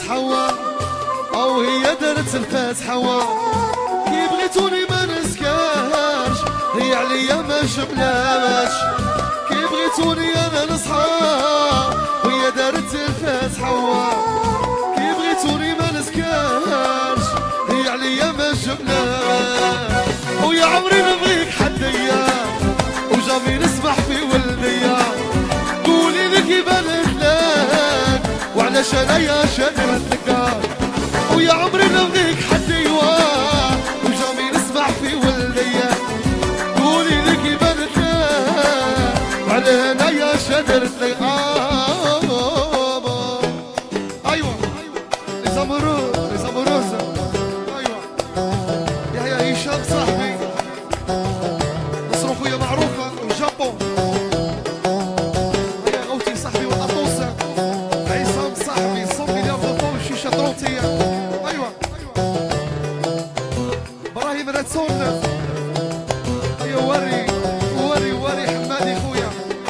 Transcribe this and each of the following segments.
حوا او هي دارت الفاتحة كي بغيتوني ما نسكاش هي عليا ما جبلاش كي بغيتوني انا نصحى وهي دارت الفاتحة كي بغيتوني ما نسكاش هي عليا ما جبلاش ويا عمري نبغيك حديا وجامي نسبح في ولديا قولي لي كيف نخلاك وعلاش انايا شادر الثقال ويا عمري نبغيك حديا وجامي نسبح في ولديا قولي لي كيف نخلاك وعلى انايا شادر الثقال ايوه les amoureuses ايوه يا هشام صاحبي نصر خويا معروفة الجابون يا غوتي صاحبي والأطوس عصام صاحبي 100 مليار دو شيشة دروتية أيوة إبراهيم راتسون أيوة وري حمادي خويا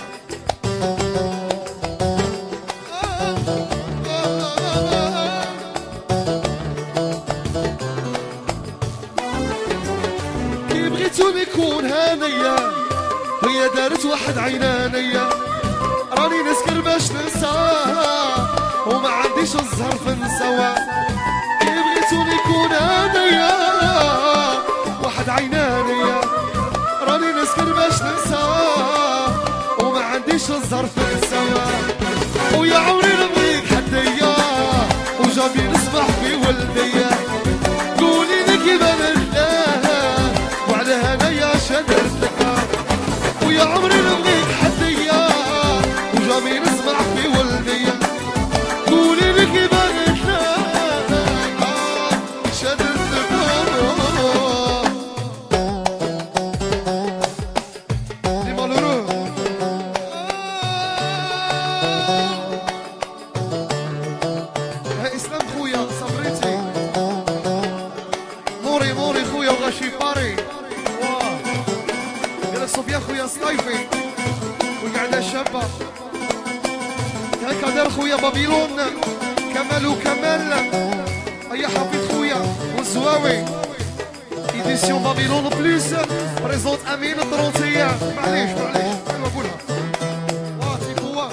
كي بغيتوني نكون هانية وهي دارت واحد عينانية راني نسكر باش ننساها وما عنديش الزهر في نسوا كي بغيتوني نكون هانية واحد عينانية راني نسكر باش ننساها وما عنديش الزهر في نسوا ويا عمري نبغيك حديا وجامي نسبح في ولديا قولي لي كيف نخلاها وعلى هنايا شادر الثقال ويا عمري نبغيك حديا وجامي نسمع في ولديا قولي لي كيف نخلاها شادر الثقال لي مالورو ها اسلام خويا صبريتي موري خويا وغاشي باري قال صوفيا خويا صيفي والقعده الشابه هكا دار خويا بابيلون كمال وكمال هيا حفيظ خويا والزواوي ايديسيون بابيلون بليس بريزونت امين الطرونسيه معليش ايوا قولها واتي قوه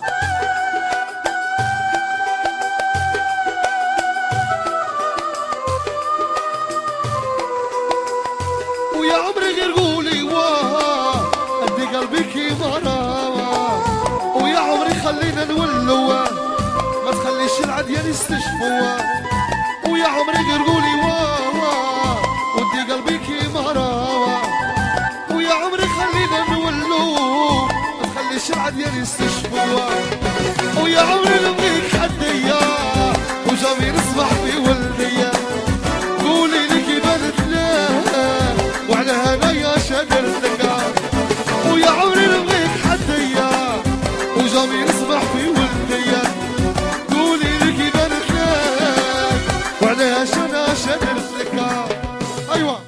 ويا عمري غير قولي واه ادي قلبي كيما راه ويا عمري خلينا نولوا ما تخليش العديان يستشفوا ويا عمري غير قولي واه ودي قلبي كيما راه ويا عمري خلينا نولوا ما تخليش العديان يستشفوا ويا عمري نبغيك حديا وجامي نسبح في ولديا قولي لي كيف نتلاها وعلى هنايا شادر الثقال ويا عمري نبغيك حديا وجامي نسبح في ولديا قولي لي كيف نتلاها وعلى هنايا شادر الثقال ايوه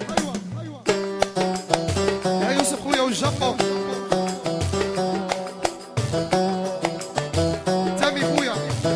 يا يوسف خويا والجابون تامي خويا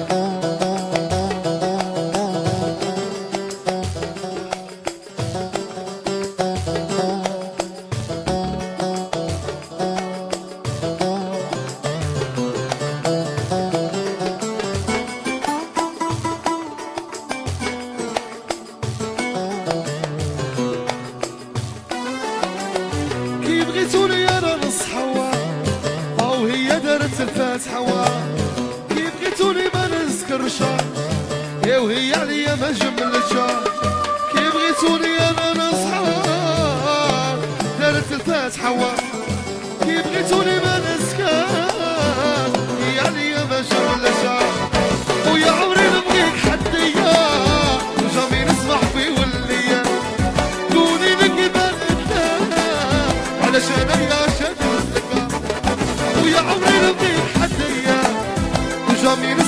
كي بغيتوني انا نصحى او هي دارت الفاتحة كي بغيتوني ما نسكرش يا وهي عليا ما جملتش كي بغيتوني انا نصحى دارت الفاتحة كي بغيتوني ما نسكر هي عليا ما جملتش ويا عمري نبغيك حديا وجامي نسمح في وليا قولي لي كيف نتلاها علاش انايا شادر الثقال ويا عمري نبغيك حديا وجامي